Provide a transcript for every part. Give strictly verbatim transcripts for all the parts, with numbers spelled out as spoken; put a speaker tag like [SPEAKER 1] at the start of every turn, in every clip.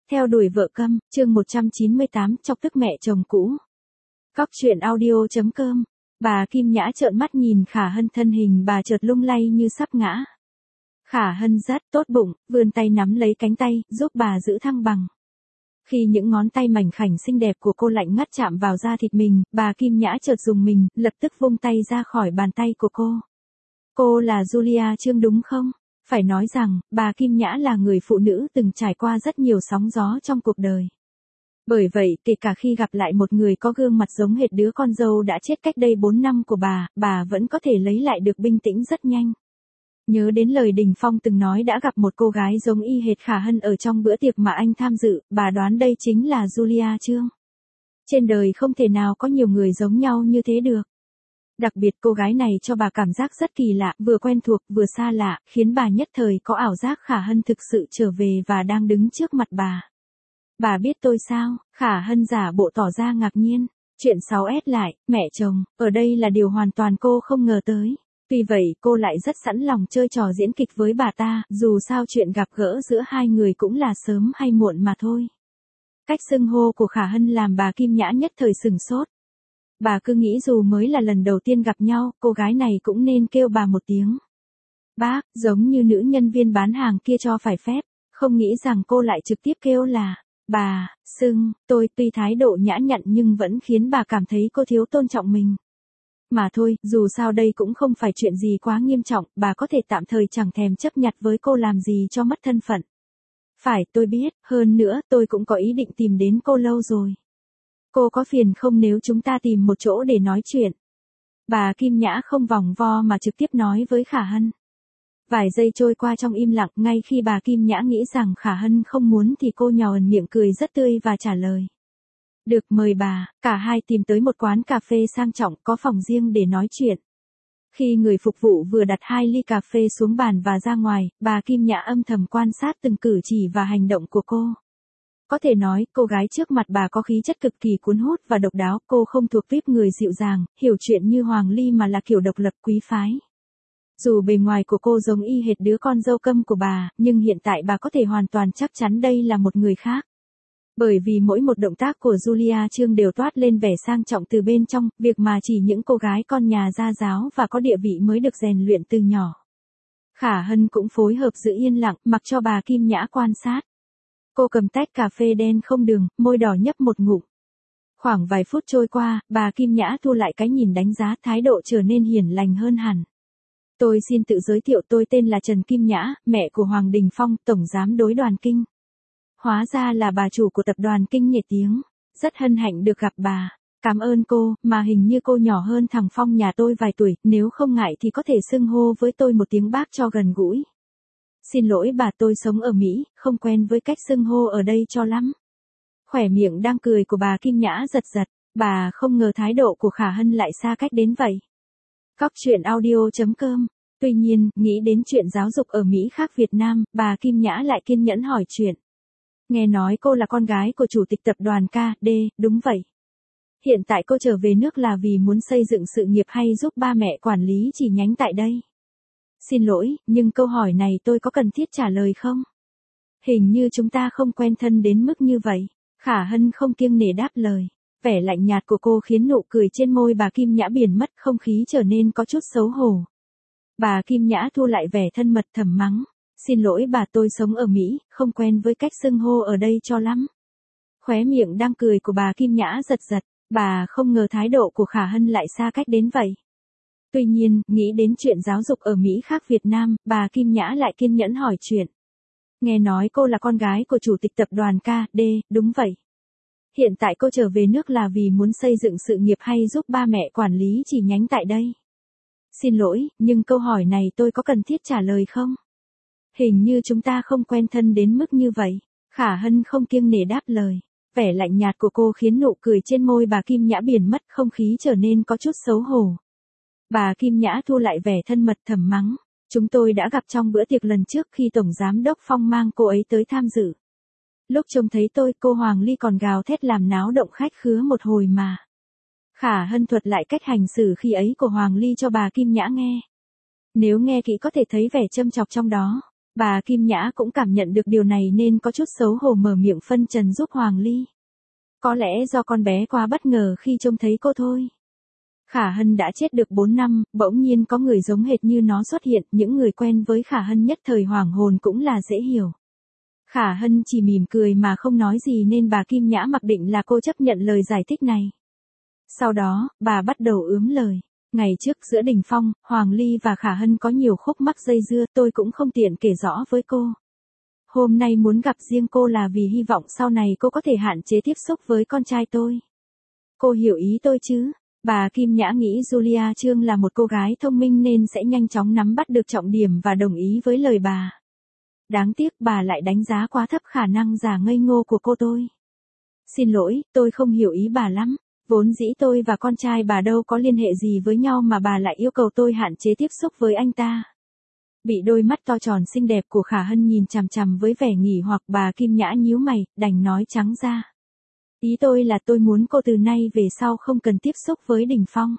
[SPEAKER 1] Theo đuổi vợ câm, chương một trăm chín mươi tám, chọc tức mẹ chồng cũ. Cóc truyện audio chấm com. Bà Kim Nhã trợn mắt nhìn Khả Hân, thân hình bà chợt lung lay như sắp ngã. Khả Hân rất tốt bụng, vươn tay nắm lấy cánh tay, giúp bà giữ thăng bằng. Khi những ngón tay mảnh khảnh xinh đẹp của cô lạnh ngắt chạm vào da thịt mình, bà Kim Nhã chợt dùng mình, lập tức vung tay ra khỏi bàn tay của cô. Cô là Julia Trương đúng không? Phải nói rằng, bà Kim Nhã là người phụ nữ từng trải qua rất nhiều sóng gió trong cuộc đời. Bởi vậy, kể cả khi gặp lại một người có gương mặt giống hệt đứa con dâu đã chết cách đây bốn năm của bà, bà vẫn có thể lấy lại được bình tĩnh rất nhanh. Nhớ đến lời Đình Phong từng nói đã gặp một cô gái giống y hệt Khả Hân ở trong bữa tiệc mà anh tham dự, bà đoán đây chính là Julia Trương. Trên đời không thể nào có nhiều người giống nhau như thế được. Đặc biệt cô gái này cho bà cảm giác rất kỳ lạ, vừa quen thuộc vừa xa lạ, khiến bà nhất thời có ảo giác Khả Hân thực sự trở về và đang đứng trước mặt bà. Bà biết tôi sao? Khả Hân giả bộ tỏ ra ngạc nhiên. Chuyện sáu S lại, mẹ chồng, ở đây là điều hoàn toàn cô không ngờ tới. Tuy vậy cô lại rất sẵn lòng chơi trò diễn kịch với bà ta, dù sao chuyện gặp gỡ giữa hai người cũng là sớm hay muộn mà thôi. Cách xưng hô của Khả Hân làm bà Kim Nhã nhất thời sửng sốt. Bà cứ nghĩ dù mới là lần đầu tiên gặp nhau, cô gái này cũng nên kêu bà một tiếng bác, giống như nữ nhân viên bán hàng kia cho phải phép, không nghĩ rằng cô lại trực tiếp kêu là bà, xưng, tôi. Tuy thái độ nhã nhặn nhưng vẫn khiến bà cảm thấy cô thiếu tôn trọng mình. Mà thôi, dù sao đây cũng không phải chuyện gì quá nghiêm trọng, bà có thể tạm thời chẳng thèm chấp nhặt với cô làm gì cho mất thân phận. Phải, tôi biết, hơn nữa, tôi cũng có ý định tìm đến cô lâu rồi. Cô có phiền không nếu chúng ta tìm một chỗ để nói chuyện? Bà Kim Nhã không vòng vo mà trực tiếp nói với Khả Hân. Vài giây trôi qua trong im lặng, ngay khi bà Kim Nhã nghĩ rằng Khả Hân không muốn thì cô nhào ẩn miệng cười rất tươi và trả lời. Được, mời bà. Cả hai tìm tới một quán cà phê sang trọng có phòng riêng để nói chuyện. Khi người phục vụ vừa đặt hai ly cà phê xuống bàn và ra ngoài, bà Kim Nhã âm thầm quan sát từng cử chỉ và hành động của cô. Có thể nói, cô gái trước mặt bà có khí chất cực kỳ cuốn hút và độc đáo, cô không thuộc tuýp người dịu dàng, hiểu chuyện như Hoàng Ly mà là kiểu độc lập quý phái. Dù bề ngoài của cô giống y hệt đứa con dâu câm của bà, nhưng hiện tại bà có thể hoàn toàn chắc chắn đây là một người khác. Bởi vì mỗi một động tác của Julia Trương đều toát lên vẻ sang trọng từ bên trong, việc mà chỉ những cô gái con nhà gia giáo và có địa vị mới được rèn luyện từ nhỏ. Khả Hân cũng phối hợp giữ yên lặng, mặc cho bà Kim Nhã quan sát. Cô cầm tách cà phê đen không đường, môi đỏ nhấp một ngụm. Khoảng vài phút trôi qua, bà Kim Nhã thu lại cái nhìn đánh giá, thái độ trở nên hiền lành hơn hẳn. Tôi xin tự giới thiệu, tôi tên là Trần Kim Nhã, mẹ của Hoàng Đình Phong, tổng giám đối Đoàn Kinh. Hóa ra là bà chủ của tập đoàn Kinh Nghệ Tiếng. Rất hân hạnh được gặp bà. Cảm ơn cô, mà hình như cô nhỏ hơn thằng Phong nhà tôi vài tuổi, nếu không ngại thì có thể xưng hô với tôi một tiếng bác cho gần gũi. Xin lỗi bà, tôi sống ở Mỹ, không quen với cách xưng hô ở đây cho lắm. Khỏe miệng đang cười của bà Kim Nhã giật giật, bà không ngờ thái độ của Khả Hân lại xa cách đến vậy. Cóc truyện audio chấm com. Tuy nhiên, nghĩ đến chuyện giáo dục ở Mỹ khác Việt Nam, bà Kim Nhã lại kiên nhẫn hỏi chuyện. Nghe nói cô là con gái của chủ tịch tập đoàn ca đê, đúng vậy. Hiện tại cô trở về nước là vì muốn xây dựng sự nghiệp hay giúp ba mẹ quản lý chi nhánh tại đây? Xin lỗi, nhưng câu hỏi này tôi có cần thiết trả lời không? Hình như chúng ta không quen thân đến mức như vậy. Khả Hân không kiêng nể đáp lời. Vẻ lạnh nhạt của cô khiến nụ cười trên môi bà Kim Nhã biến mất, không khí trở nên có chút xấu hổ. Bà Kim Nhã thu lại vẻ thân mật thầm mắng. Xin lỗi bà, tôi sống ở Mỹ, không quen với cách xưng hô ở đây cho lắm. Khóe miệng đang cười của bà Kim Nhã giật giật, bà không ngờ thái độ của Khả Hân lại xa cách đến vậy. Tuy nhiên, nghĩ đến chuyện giáo dục ở Mỹ khác Việt Nam, bà Kim Nhã lại kiên nhẫn hỏi chuyện. Nghe nói cô là con gái của chủ tịch tập đoàn ca đê, đúng vậy. Hiện tại cô trở về nước là vì muốn xây dựng sự nghiệp hay giúp ba mẹ quản lý chi nhánh tại đây? Xin lỗi, nhưng câu hỏi này tôi có cần thiết trả lời không? Hình như chúng ta không quen thân đến mức như vậy. Khả Hân không kiêng nể đáp lời. Vẻ lạnh nhạt của cô khiến nụ cười trên môi bà Kim Nhã biến mất, không khí trở nên có chút xấu hổ. Bà Kim Nhã thu lại vẻ thân mật thầm mắng. Chúng tôi đã gặp trong bữa tiệc lần trước khi Tổng Giám Đốc Phong mang cô ấy tới tham dự. Lúc trông thấy tôi, cô Hoàng Ly còn gào thét làm náo động khách khứa một hồi mà. Khả Hân thuật lại cách hành xử khi ấy của Hoàng Ly cho bà Kim Nhã nghe. Nếu nghe kỹ có thể thấy vẻ châm chọc trong đó. Bà Kim Nhã cũng cảm nhận được điều này nên có chút xấu hổ mở miệng phân trần giúp Hoàng Ly. Có lẽ do con bé quá bất ngờ khi trông thấy cô thôi. Khả Hân đã chết được bốn năm, bỗng nhiên có người giống hệt như nó xuất hiện, những người quen với Khả Hân nhất thời hoảng hồn cũng là dễ hiểu. Khả Hân chỉ mỉm cười mà không nói gì nên bà Kim Nhã mặc định là cô chấp nhận lời giải thích này. Sau đó, bà bắt đầu ướm lời. Ngày trước giữa Đình Phong, Hoàng Ly và Khả Hân có nhiều khúc mắc dây dưa, tôi cũng không tiện kể rõ với cô. Hôm nay muốn gặp riêng cô là vì hy vọng sau này cô có thể hạn chế tiếp xúc với con trai tôi. Cô hiểu ý tôi chứ? Bà Kim Nhã nghĩ Julia Trương là một cô gái thông minh nên sẽ nhanh chóng nắm bắt được trọng điểm và đồng ý với lời bà. Đáng tiếc bà lại đánh giá quá thấp khả năng giả ngây ngô của cô tôi. Xin lỗi, tôi không hiểu ý bà lắm. Vốn dĩ tôi và con trai bà đâu có liên hệ gì với nhau mà bà lại yêu cầu tôi hạn chế tiếp xúc với anh ta. Bị đôi mắt to tròn xinh đẹp của Khả Hân nhìn chằm chằm với vẻ nghỉ hoặc bà Kim Nhã nhíu mày, đành nói trắng ra. Ý tôi là tôi muốn cô từ nay về sau không cần tiếp xúc với Đình Phong.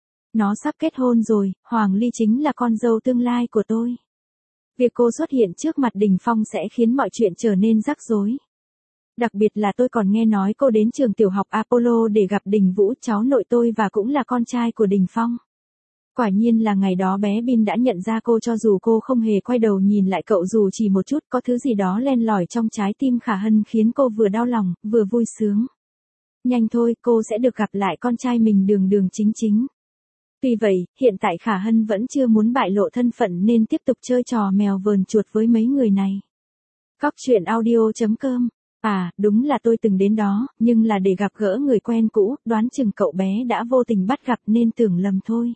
[SPEAKER 1] Nó sắp kết hôn rồi, Hoàng Ly chính là con dâu tương lai của tôi. Việc cô xuất hiện trước mặt Đình Phong sẽ khiến mọi chuyện trở nên rắc rối. Đặc biệt là tôi còn nghe nói cô đến trường tiểu học Apollo để gặp Đình Vũ, cháu nội tôi và cũng là con trai của Đình Phong. Quả nhiên là ngày đó bé Bin đã nhận ra cô cho dù cô không hề quay đầu nhìn lại cậu dù chỉ một chút, có thứ gì đó len lỏi trong trái tim Khả Hân khiến cô vừa đau lòng, vừa vui sướng. Nhanh thôi, cô sẽ được gặp lại con trai mình đường đường chính chính. Tuy vậy, hiện tại Khả Hân vẫn chưa muốn bại lộ thân phận nên tiếp tục chơi trò mèo vờn chuột với mấy người này. Cóc truyện audio chấm com. À, đúng là tôi từng đến đó, nhưng là để gặp gỡ người quen cũ, đoán chừng cậu bé đã vô tình bắt gặp nên tưởng lầm thôi.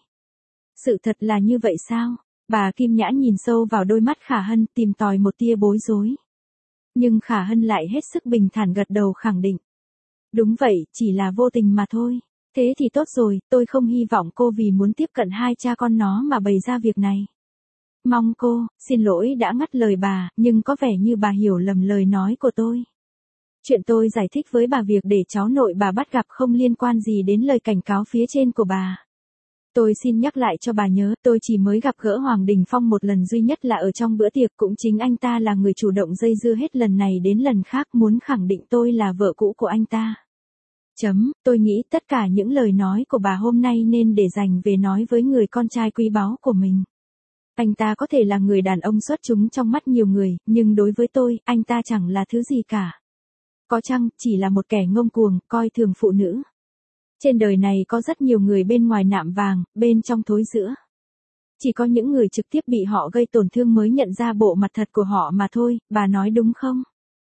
[SPEAKER 1] Sự thật là như vậy sao? Bà Kim Nhã nhìn sâu vào đôi mắt Khả Hân tìm tòi một tia bối rối. Nhưng Khả Hân lại hết sức bình thản gật đầu khẳng định. Đúng vậy, chỉ là vô tình mà thôi. Thế thì tốt rồi, tôi không hy vọng cô vì muốn tiếp cận hai cha con nó mà bày ra việc này. Mong cô, xin lỗi đã ngắt lời bà, nhưng có vẻ như bà hiểu lầm lời nói của tôi. Chuyện tôi giải thích với bà việc để cháu nội bà bắt gặp không liên quan gì đến lời cảnh cáo phía trên của bà. Tôi xin nhắc lại cho bà nhớ, tôi chỉ mới gặp gỡ Hoàng Đình Phong một lần duy nhất là ở trong bữa tiệc, cũng chính anh ta là người chủ động dây dưa hết lần này đến lần khác muốn khẳng định tôi là vợ cũ của anh ta. Chấm, tôi nghĩ tất cả những lời nói của bà hôm nay nên để dành về nói với người con trai quý báu của mình. Anh ta có thể là người đàn ông xuất chúng trong mắt nhiều người, nhưng đối với tôi, anh ta chẳng là thứ gì cả. Có chăng, chỉ là một kẻ ngông cuồng, coi thường phụ nữ. Trên đời này có rất nhiều người bên ngoài nạm vàng, bên trong thối rữa. Chỉ có những người trực tiếp bị họ gây tổn thương mới nhận ra bộ mặt thật của họ mà thôi, bà nói đúng không?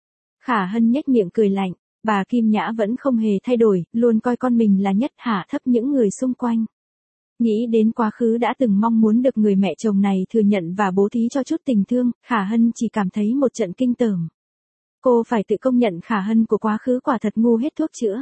[SPEAKER 1] Khả Hân nhếch miệng cười lạnh, bà Kim Nhã vẫn không hề thay đổi, luôn coi con mình là nhất hạ thấp những người xung quanh. Nghĩ đến quá khứ đã từng mong muốn được người mẹ chồng này thừa nhận và bố thí cho chút tình thương, Khả Hân chỉ cảm thấy một trận kinh tởm. Cô phải tự công nhận Khả Hân của quá khứ quả thật ngu hết thuốc chữa.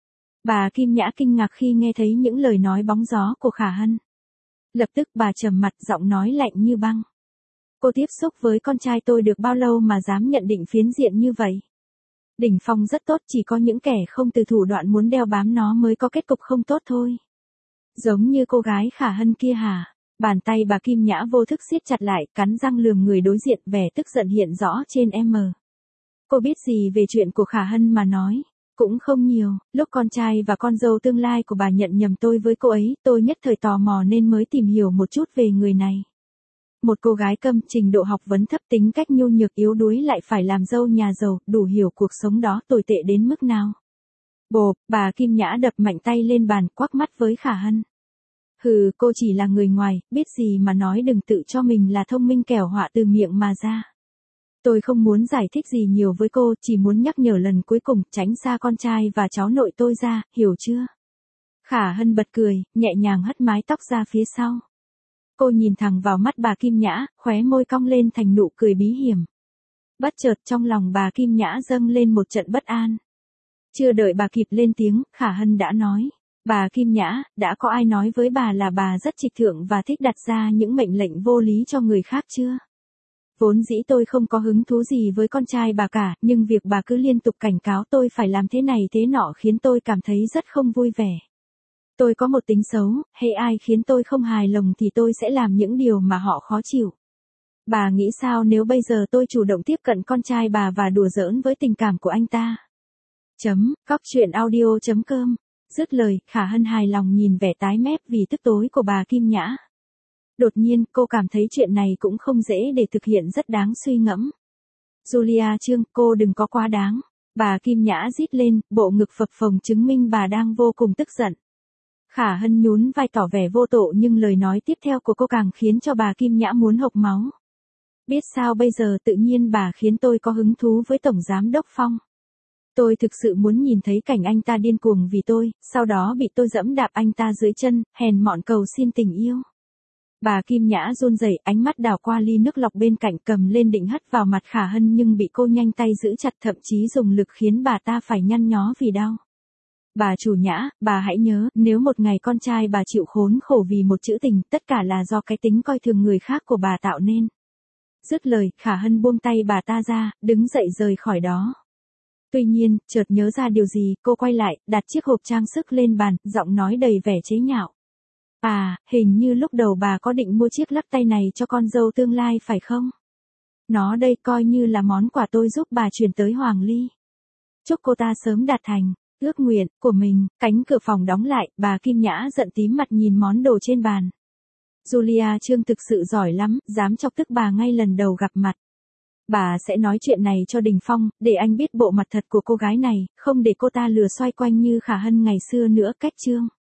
[SPEAKER 1] Bà Kim Nhã kinh ngạc khi nghe thấy những lời nói bóng gió của Khả Hân. Lập tức bà trầm mặt, giọng nói lạnh như băng. Cô tiếp xúc với con trai tôi được bao lâu mà dám nhận định phiến diện như vậy? Đình Phong rất tốt, chỉ có những kẻ không từ thủ đoạn muốn đeo bám nó mới có kết cục không tốt thôi. Giống như cô gái Khả Hân kia hả? Bàn tay bà Kim Nhã vô thức siết chặt lại, cắn răng lườm người đối diện, vẻ tức giận hiện rõ trên em. Cô biết gì về chuyện của Khả Hân mà nói? Cũng không nhiều, lúc con trai và con dâu tương lai của bà nhận nhầm tôi với cô ấy, tôi nhất thời tò mò nên mới tìm hiểu một chút về người này. Một cô gái câm, trình độ học vấn thấp, tính cách nhu nhược yếu đuối lại phải làm dâu nhà giàu, đủ hiểu cuộc sống đó tồi tệ đến mức nào. Bộp, bà Kim Nhã đập mạnh tay lên bàn, quắc mắt với Khả Hân. Hừ, cô chỉ là người ngoài, biết gì mà nói, đừng tự cho mình là thông minh kẻo họa từ miệng mà ra. Tôi không muốn giải thích gì nhiều với cô, chỉ muốn nhắc nhở lần cuối cùng, tránh xa con trai và cháu nội tôi ra, hiểu chưa? Khả Hân bật cười, nhẹ nhàng hất mái tóc ra phía sau. Cô nhìn thẳng vào mắt bà Kim Nhã, khóe môi cong lên thành nụ cười bí hiểm. Bất chợt trong lòng bà Kim Nhã dâng lên một trận bất an. Chưa đợi bà kịp lên tiếng, Khả Hân đã nói. Bà Kim Nhã, đã có ai nói với bà là bà rất trịch thượng và thích đặt ra những mệnh lệnh vô lý cho người khác chưa? Vốn dĩ tôi không có hứng thú gì với con trai bà cả, nhưng việc bà cứ liên tục cảnh cáo tôi phải làm thế này thế nọ khiến tôi cảm thấy rất không vui vẻ. Tôi có một tính xấu, hễ ai khiến tôi không hài lòng thì tôi sẽ làm những điều mà họ khó chịu. Bà nghĩ sao nếu bây giờ tôi chủ động tiếp cận con trai bà và đùa giỡn với tình cảm của anh ta? Chấm, cóc truyện audio chấm com. Dứt lời, Khả Hân hài lòng nhìn vẻ tái mét vì tức tối của bà Kim Nhã. Đột nhiên, cô cảm thấy chuyện này cũng không dễ để thực hiện, rất đáng suy ngẫm. Julia Trương, cô đừng có quá đáng. Bà Kim Nhã rít lên, bộ ngực phập phồng chứng minh bà đang vô cùng tức giận. Khả Hân nhún vai tỏ vẻ vô tội nhưng lời nói tiếp theo của cô càng khiến cho bà Kim Nhã muốn hộc máu. Biết sao bây giờ tự nhiên bà khiến tôi có hứng thú với Tổng Giám Đốc Phong. Tôi thực sự muốn nhìn thấy cảnh anh ta điên cuồng vì tôi, sau đó bị tôi giẫm đạp anh ta dưới chân, hèn mọn cầu xin tình yêu. Bà Kim Nhã run rẩy, ánh mắt đảo qua ly nước lọc bên cạnh cầm lên định hất vào mặt Khả Hân nhưng bị cô nhanh tay giữ chặt, thậm chí dùng lực khiến bà ta phải nhăn nhó vì đau. Bà chủ Nhã, bà hãy nhớ, nếu một ngày con trai bà chịu khốn khổ vì một chữ tình, tất cả là do cái tính coi thường người khác của bà tạo nên. Dứt lời, Khả Hân buông tay bà ta ra, đứng dậy rời khỏi đó. Tuy nhiên, chợt nhớ ra điều gì, cô quay lại, đặt chiếc hộp trang sức lên bàn, giọng nói đầy vẻ chế nhạo. À, hình như lúc đầu bà có định mua chiếc lắc tay này cho con dâu tương lai phải không? Nó đây coi như là món quà tôi giúp bà chuyển tới Hoàng Ly. Chúc cô ta sớm đạt thành ước nguyện của mình. Cánh cửa phòng đóng lại, bà Kim Nhã giận tím mặt nhìn món đồ trên bàn. Julia Trương thực sự giỏi lắm, dám chọc tức bà ngay lần đầu gặp mặt. Bà sẽ nói chuyện này cho Đình Phong, để anh biết bộ mặt thật của cô gái này, không để cô ta lừa xoay quanh như Khả Hân ngày xưa nữa. Cách chương